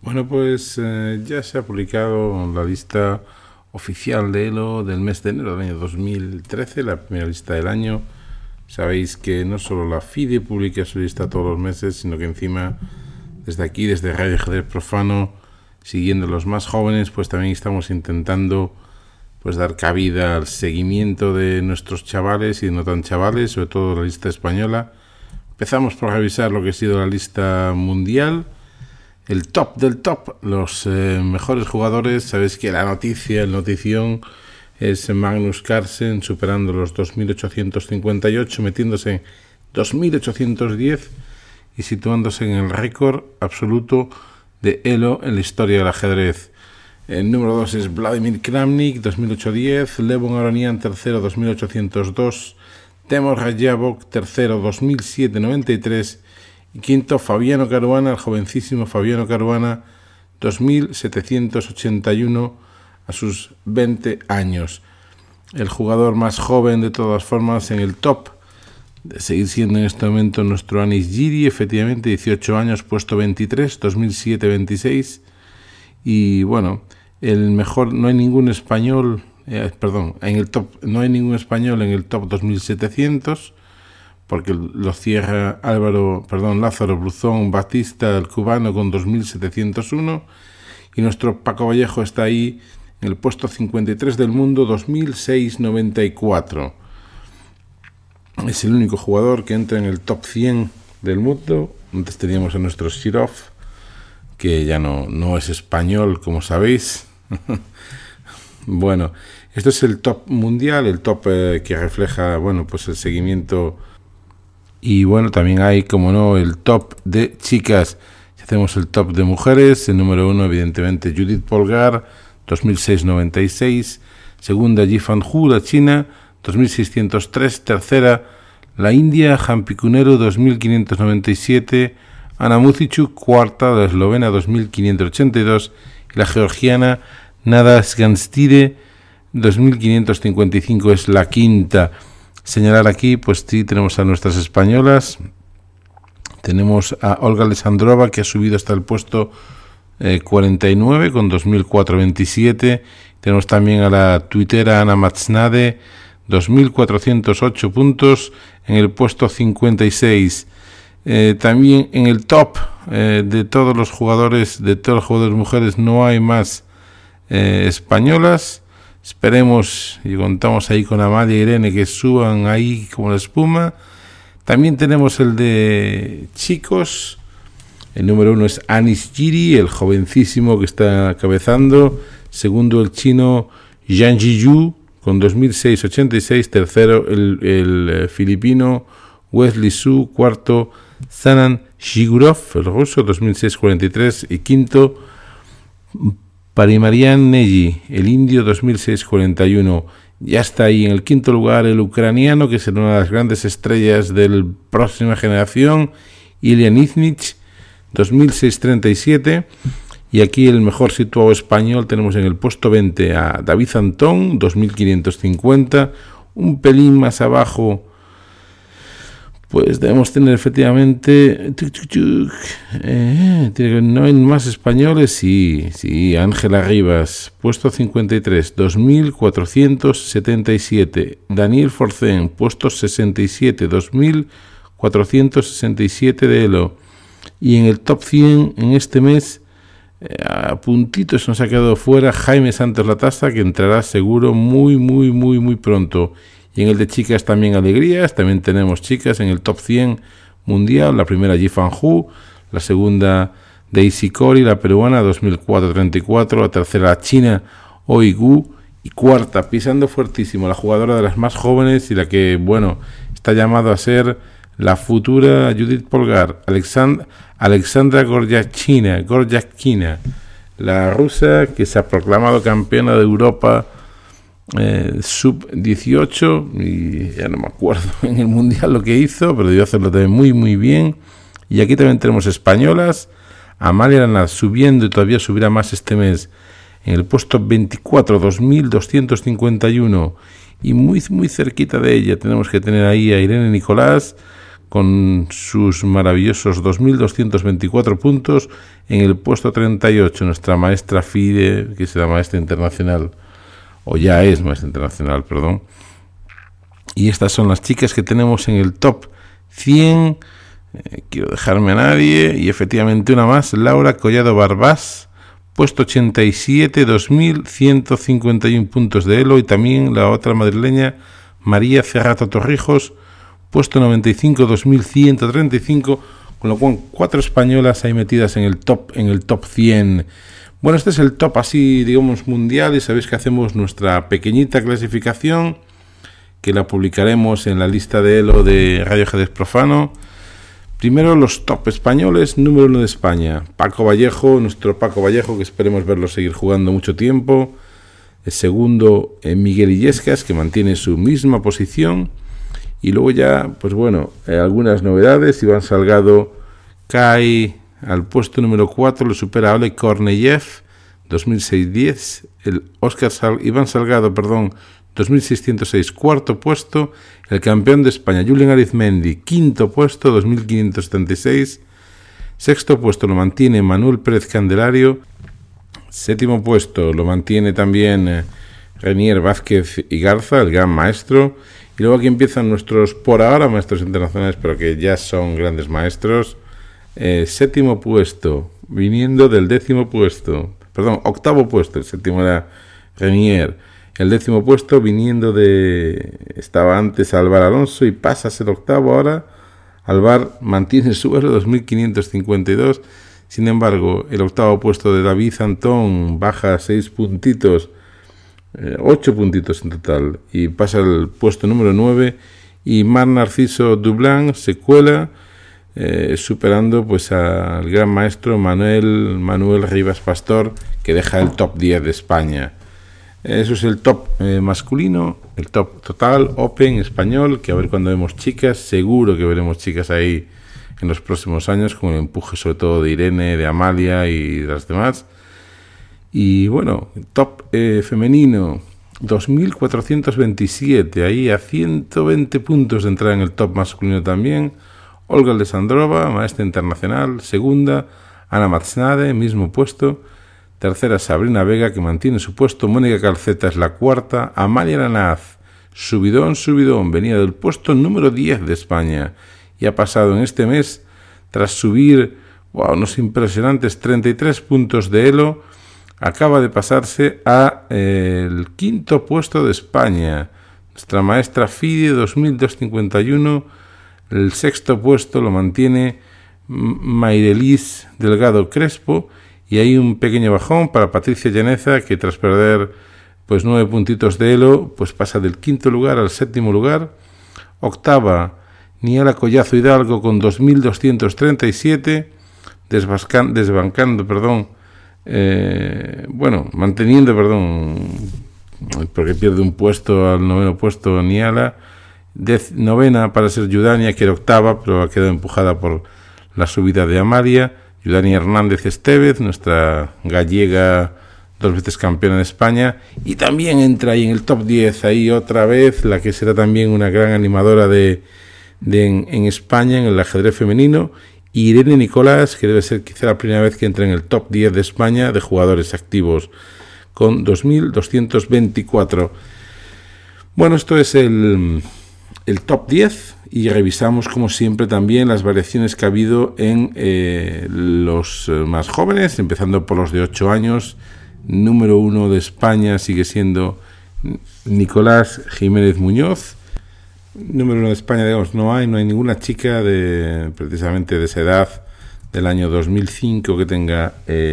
Bueno, pues ya se ha publicado la lista oficial de ELO del mes de enero del año 2013, la primera lista del año. Sabéis que no solo la FIDE publica su lista todos los meses, sino que encima desde aquí, desde Radio Ajedrez Profano, siguiendo a los más jóvenes, pues también estamos intentando pues dar cabida al seguimiento de nuestros chavales y de no tan chavales, sobre todo la lista española. Empezamos por revisar lo que ha sido la lista mundial, el top del top, los mejores jugadores. Sabéis que la noticia, el notición, es Magnus Carlsen superando los 2.858, metiéndose en 2.810 y situándose en el récord absoluto de ELO en la historia del ajedrez. El número 2 es Vladimir Kramnik, 2.810, Levon Aronian, tercero, 2.802, Temur Rajabov, tercero, 2.793, y quinto, Fabiano Caruana, el jovencísimo Fabiano Caruana, 2.781 a sus 20 años. El jugador más joven, de todas formas, en el top, de seguir siendo en este momento nuestro Anish Giri, efectivamente, 18 años, puesto 23, 2007-26. Y bueno, el mejor, no hay ningún español, en el top, no hay ningún español en el top 2700, porque lo cierra Lázaro Bruzón Batista, el cubano, con 2701, y nuestro Paco Vallejo está ahí en el puesto 53 del mundo, 2694. Es el único jugador que entra en el top 100 del mundo. Antes teníamos a nuestro Shirov, que ya no es español, como sabéis. Bueno, esto es el top mundial, el top que refleja, bueno, pues el seguimiento. Y bueno, también hay, como no, el top de chicas. Si hacemos el top de mujeres, el número 1, evidentemente, Judith Polgar, 2696. Segunda, Yifan Hu, la China, 2603. Tercera, la India, Jampicunero, 2597. Ana Muzichuk, cuarta, la eslovena, 2582. Y la georgiana, Nada Sganstide, 2555, es la quinta. Señalar aquí, pues sí, tenemos a nuestras españolas. Tenemos a Olga Alessandrova, que ha subido hasta el puesto 49 con 2427. Tenemos también a la tuitera Ana Matsnade, 2408 puntos en el puesto 56. También en el top de todos los jugadores, mujeres, no hay más españolas. Esperemos y contamos ahí con Amalia e Irene que suban ahí como la espuma. También tenemos el de chicos. El número 1 es Anish Giri, el jovencísimo que está cabezando. Segundo, el chino Zhang Jiyu con 2686. Tercero, el filipino Wesley Su. Cuarto, Sanan Shigurov, el ruso, 2643. Y quinto, Parimarian Neji, el indio, 2641. Ya está ahí en el quinto lugar el ucraniano, que es una de las grandes estrellas de la próxima generación, Ilya Niznich, 2637. Y aquí el mejor situado español tenemos en el puesto 20 a David Antón, 2550. Un pelín más abajo, pues debemos tener efectivamente, no hay más españoles, sí, Ángela Rivas, puesto 53, 2477, Daniel Forcén, puesto 67, 2467 de ELO, y en el top 100 en este mes, a puntitos nos ha quedado fuera Jaime Santos Latasa, que entrará seguro muy pronto. Y en el de chicas también alegrías, también tenemos chicas en el top 100 mundial, la primera Yifan Hu, la segunda Daisy Cori, la peruana, 2434, la tercera la china Oigu, y cuarta, pisando fuertísimo, la jugadora de las más jóvenes y la que, bueno, está llamado a ser la futura Judith Polgar, Alexandra Gordiachkina, la rusa que se ha proclamado campeona de Europa sub-18, y ya no me acuerdo en el mundial lo que hizo, pero debió hacerlo también muy bien. Y aquí también tenemos españolas, Amalia Arana subiendo y todavía subirá más este mes en el puesto 24, 2251, y muy cerquita de ella tenemos que tener ahí a Irene Nicolás con sus maravillosos 2.224 puntos. En el puesto 38, nuestra maestra FIDE, que es la maestra internacional, o ya es maestra internacional, perdón. Y estas son las chicas que tenemos en el top 100. Quiero dejarme a nadie. Y efectivamente una más, Laura Collado Barbás, puesto 87, 2.151 puntos de Elo. Y también la otra madrileña, María Cerrato Torrijos, puesto 95, 2.135, con lo cual 4 españolas ahí metidas en el top 100. Bueno, este es el top así, digamos, mundial, y sabéis que hacemos nuestra pequeñita clasificación, que la publicaremos en la lista de Elo de Radio Ajedrez Profano. Primero los top españoles. Número 1 de España, Paco Vallejo, nuestro Paco Vallejo, que esperemos verlo seguir jugando mucho tiempo. El segundo, Miguel Illescas, que mantiene su misma posición. Y luego ya, pues bueno, algunas novedades. Iván Salgado cae al puesto número 4, lo supera Oleg Korneyev, 2006-10. Iván Salgado, 2606, cuarto puesto. El campeón de España, Julen Arizmendi, quinto puesto, 2576. Sexto puesto lo mantiene Manuel Pérez Candelario. Séptimo puesto lo mantiene también Renier Vázquez y Garza, el gran maestro. Y luego aquí empiezan nuestros, por ahora, maestros internacionales, pero que ya son grandes maestros. Séptimo puesto, viniendo del octavo puesto, el séptimo era Renier. El 10º puesto, viniendo estaba antes Álvaro Alonso y pasa a ser octavo ahora. Álvaro mantiene su elo, 2.552. Sin embargo, el octavo puesto de David Antón baja 6 puntitos, 8 puntitos en total, y pasa al puesto número 9. Y Mar Narciso Dublán se cuela, superando pues al gran maestro Manuel Rivas Pastor, que deja el top 10 de España. Eso es el top masculino, el top total, Open, español, que a ver cuando vemos chicas, seguro que veremos chicas ahí en los próximos años, con el empuje sobre todo de Irene, de Amalia y de las demás. Y bueno, top femenino, 2.427, ahí a 120 puntos de entrar en el top masculino también. Olga Alessandrova, maestra internacional, segunda. Ana Matsnade, mismo puesto. Tercera, Sabrina Vega, que mantiene su puesto. Mónica Calceta es la cuarta. Amalia Aranaz, subidón, venía del puesto número 10 de España y ha pasado en este mes, tras subir unos impresionantes 33 puntos de Elo, acaba de pasarse a el quinto puesto de España. Nuestra maestra FIDE, 2.251. El sexto puesto lo mantiene Mayrelis Delgado Crespo. Y hay un pequeño bajón para Patricia Llaneza, que tras perder pues 9 puntitos de Elo, pues pasa del quinto lugar al séptimo lugar. Octava, Niala Collazo Hidalgo con 2.237, manteniendo, porque pierde un puesto al noveno puesto Niala. Novena para ser Yudania, que era octava, pero ha quedado empujada por la subida de Amalia. Yudania Hernández Estevez, nuestra gallega, 2 veces campeona de España, y también entra ahí en el top 10, ahí otra vez, la que será también una gran animadora en España, en el ajedrez femenino, Irene Nicolás, que debe ser quizá la primera vez que entra en el top 10 de España de jugadores activos, con 2.224. Bueno, esto es el top 10, y revisamos como siempre también las variaciones que ha habido en los más jóvenes, empezando por los de 8 años. Número 1 de España sigue siendo Nicolás Jiménez Muñoz. Número 1 de España, digamos, no hay ninguna chica precisamente de esa edad, del año 2005, que tenga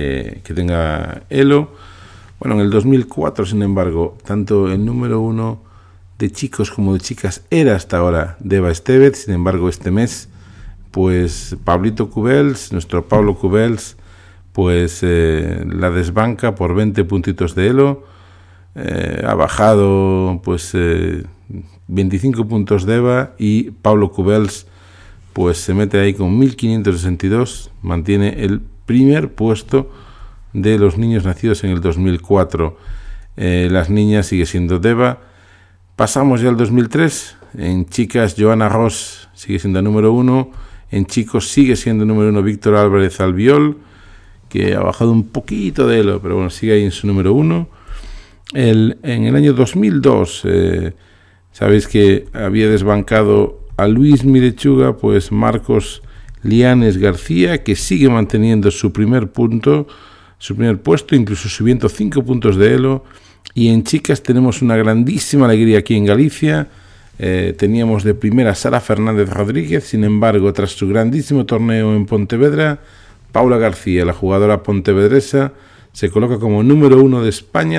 Elo. Bueno, en el 2004, sin embargo, tanto el número 1 de chicos como de chicas era hasta ahora Deva Estevez. Sin embargo, este mes, pues Pablito Cubels, nuestro Pablo Cubels, pues la desbanca por 20 puntitos de Elo. Ha bajado pues 25 puntos Deva, y Pablo Cubels pues se mete ahí con 1.562, mantiene el primer puesto de los niños nacidos en el 2004. Las niñas sigue siendo Deva. Pasamos ya al 2003, En chicas, Joana Ros sigue siendo número 1. En chicos sigue siendo número 1 Víctor Álvarez Albiol, que ha bajado un poquito de elo, pero bueno, sigue ahí en su número 1. En el año 2002, sabéis que había desbancado a Luis Mirechuga, pues Marcos Lianes García, que sigue manteniendo su primer puesto, incluso subiendo 5 puntos de elo. Y en chicas tenemos una grandísima alegría aquí en Galicia. Teníamos de primera Sara Fernández Rodríguez, sin embargo, tras su grandísimo torneo en Pontevedra, Paula García, la jugadora pontevedresa, se coloca como número 1 de España,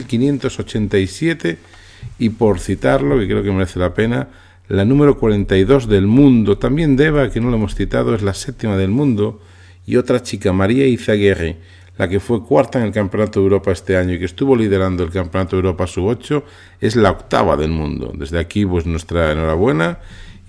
2.587, y por citarlo, que creo que merece la pena, la número 42 del mundo. También Deva, que no lo hemos citado, es la 7ª del mundo, y otra chica, María Izaguirre, la que fue 4ª en el Campeonato de Europa este año y que estuvo liderando el Campeonato de Europa sub-8, es la 8ª del mundo. Desde aquí, pues nuestra enhorabuena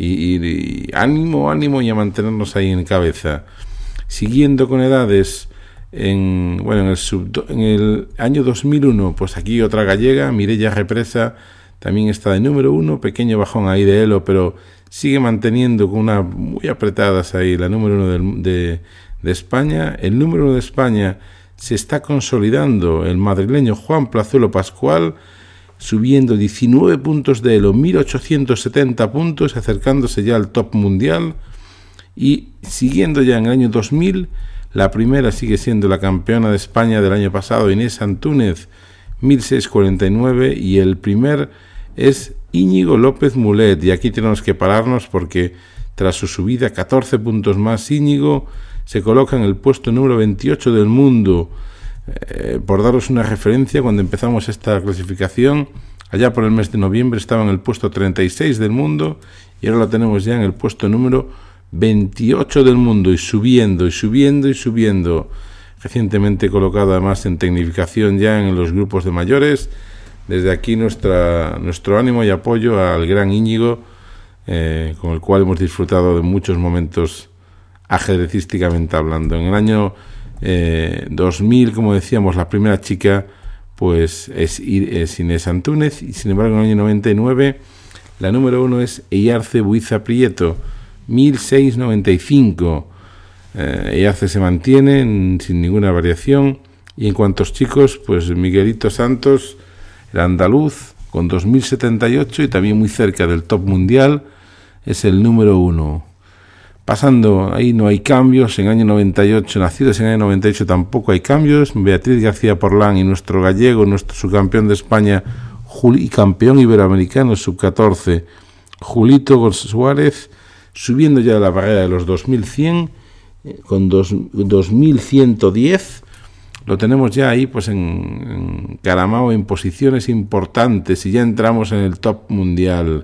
y ánimo y a mantenernos ahí en cabeza. Siguiendo con edades, en el año 2001, pues aquí otra gallega, Mireia Represa, también está de número 1, pequeño bajón ahí de elo, pero sigue manteniendo con una muy apretadas ahí la número 1 de España. El número 1 de España se está consolidando el madrileño Juan Plazuelo Pascual, subiendo 19 puntos de elo, 1.870 puntos, acercándose ya al top mundial. Y siguiendo ya en el año 2000, la primera sigue siendo la campeona de España del año pasado, Inés Antúnez, 1.649, y el primer es Íñigo López Mulet. Y aquí tenemos que pararnos porque tras su subida 14 puntos más, Íñigo se coloca en el puesto número 28 del mundo. Por daros una referencia, cuando empezamos esta clasificación, allá por el mes de noviembre estaba en el puesto 36 del mundo y ahora lo tenemos ya en el puesto número 28 del mundo y subiendo. Recientemente colocado además en tecnificación ya en los grupos de mayores. Desde aquí nuestro ánimo y apoyo al gran Íñigo, con el cual hemos disfrutado de muchos momentos ajedrecísticamente hablando. En el año 2000, como decíamos, la primera chica pues es Inés Antúnez, y sin embargo en el año 99 la número 1 es Eyarce Buiza Prieto, 1.695. Eyarce se mantiene sin ninguna variación. Y en cuanto a chicos, pues Miguelito Santos, el andaluz, con 2.078 y también muy cerca del top mundial, es el número 1. Pasando, ahí no hay cambios. En el año 98, nacidos en el año 98, tampoco hay cambios. Beatriz García Porlán y nuestro gallego, nuestro subcampeón de España y campeón iberoamericano sub-14, Julito Suárez, subiendo ya la barrera de los 2.100, con 2.110. Lo tenemos ya ahí pues encaramado en posiciones importantes y ya entramos en el top mundial.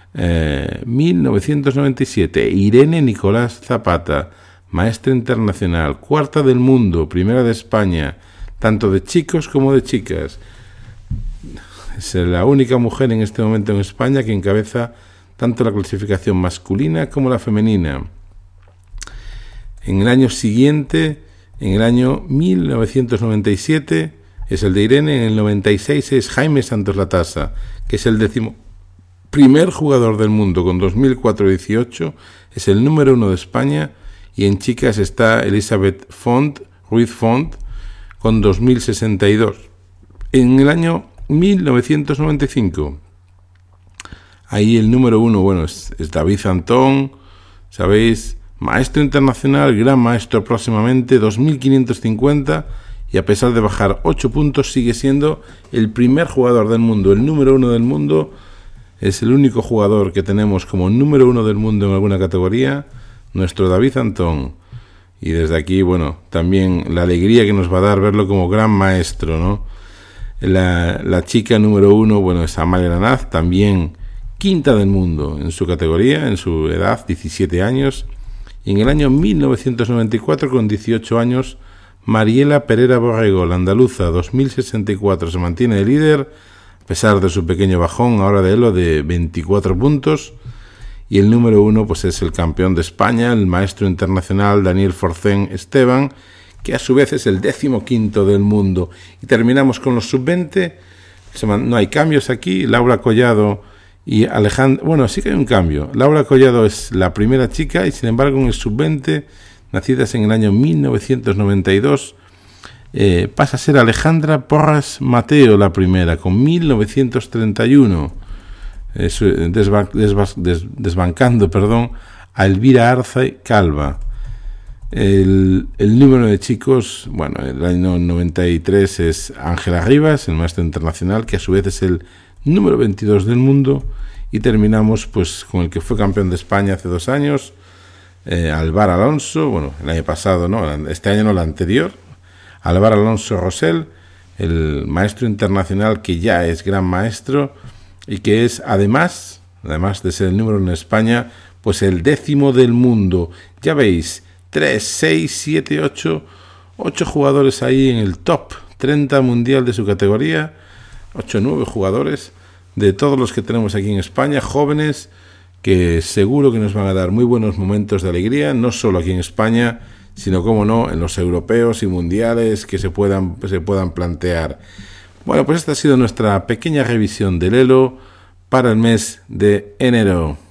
1997, Irene Nicolás Zapata, maestra internacional, 4ª del mundo, 1ª de España, tanto de chicos como de chicas. Es la única mujer en este momento en España que encabeza tanto la clasificación masculina como la femenina. En el año siguiente, en el año 1997, es el de Irene. En el 96 es Jaime Santos Latasa, que es el 11º jugador del mundo con 2018, es el número 1 de España. Y en chicas está Elizabeth Ruiz Font con 2062. En el año 1995, ahí el número 1, es David Antón, sabéis, maestro internacional, gran maestro próximamente, 2550, y a pesar de bajar 8 puntos sigue siendo el primer jugador del mundo, el número 1 del mundo. Es el único jugador que tenemos como número 1 del mundo en alguna categoría, nuestro David Antón. Y desde aquí, también la alegría que nos va a dar verlo como gran maestro, ¿no? La chica número 1, es Amalia Lanaz, también 5ª del mundo en su categoría, en su edad, 17 años. Y en el año 1994, con 18 años, Mariela Pereira Borrego, la andaluza, 2064, se mantiene de líder, a pesar de su pequeño bajón, ahora de elo de 24 puntos. Y el número 1, es el campeón de España, el maestro internacional Daniel Forcén Esteban, que a su vez es el 15º del mundo. Y terminamos con los sub-20, no hay cambios aquí. Laura Collado Y Alejandra, bueno, sí que hay un cambio. Laura Collado es la primera chica y sin embargo en el sub-20, nacidas en el año 1992, pasa a ser Alejandra Porras Mateo la primera, con 1931, desbancando a Elvira Arce Calva. El número de chicos, bueno, el año 93 es Ángela Rivas, el maestro internacional, que a su vez es el número 22 del mundo, y terminamos pues con el que fue campeón de España hace 2 años, Álvaro Alonso, bueno, el año pasado, no, este año no, el anterior, Álvaro Alonso Rosell, el maestro internacional que ya es gran maestro y que es además de ser el número 1 en España, pues el 10º del mundo. Ya veis, 3, 6, 7, 8 jugadores ahí en el top 30 mundial de su categoría, 8 o 9 jugadores de todos los que tenemos aquí en España, jóvenes que seguro que nos van a dar muy buenos momentos de alegría, no solo aquí en España, sino, como no, en los europeos y mundiales que se puedan plantear. Bueno, pues esta ha sido nuestra pequeña revisión del Elo para el mes de enero.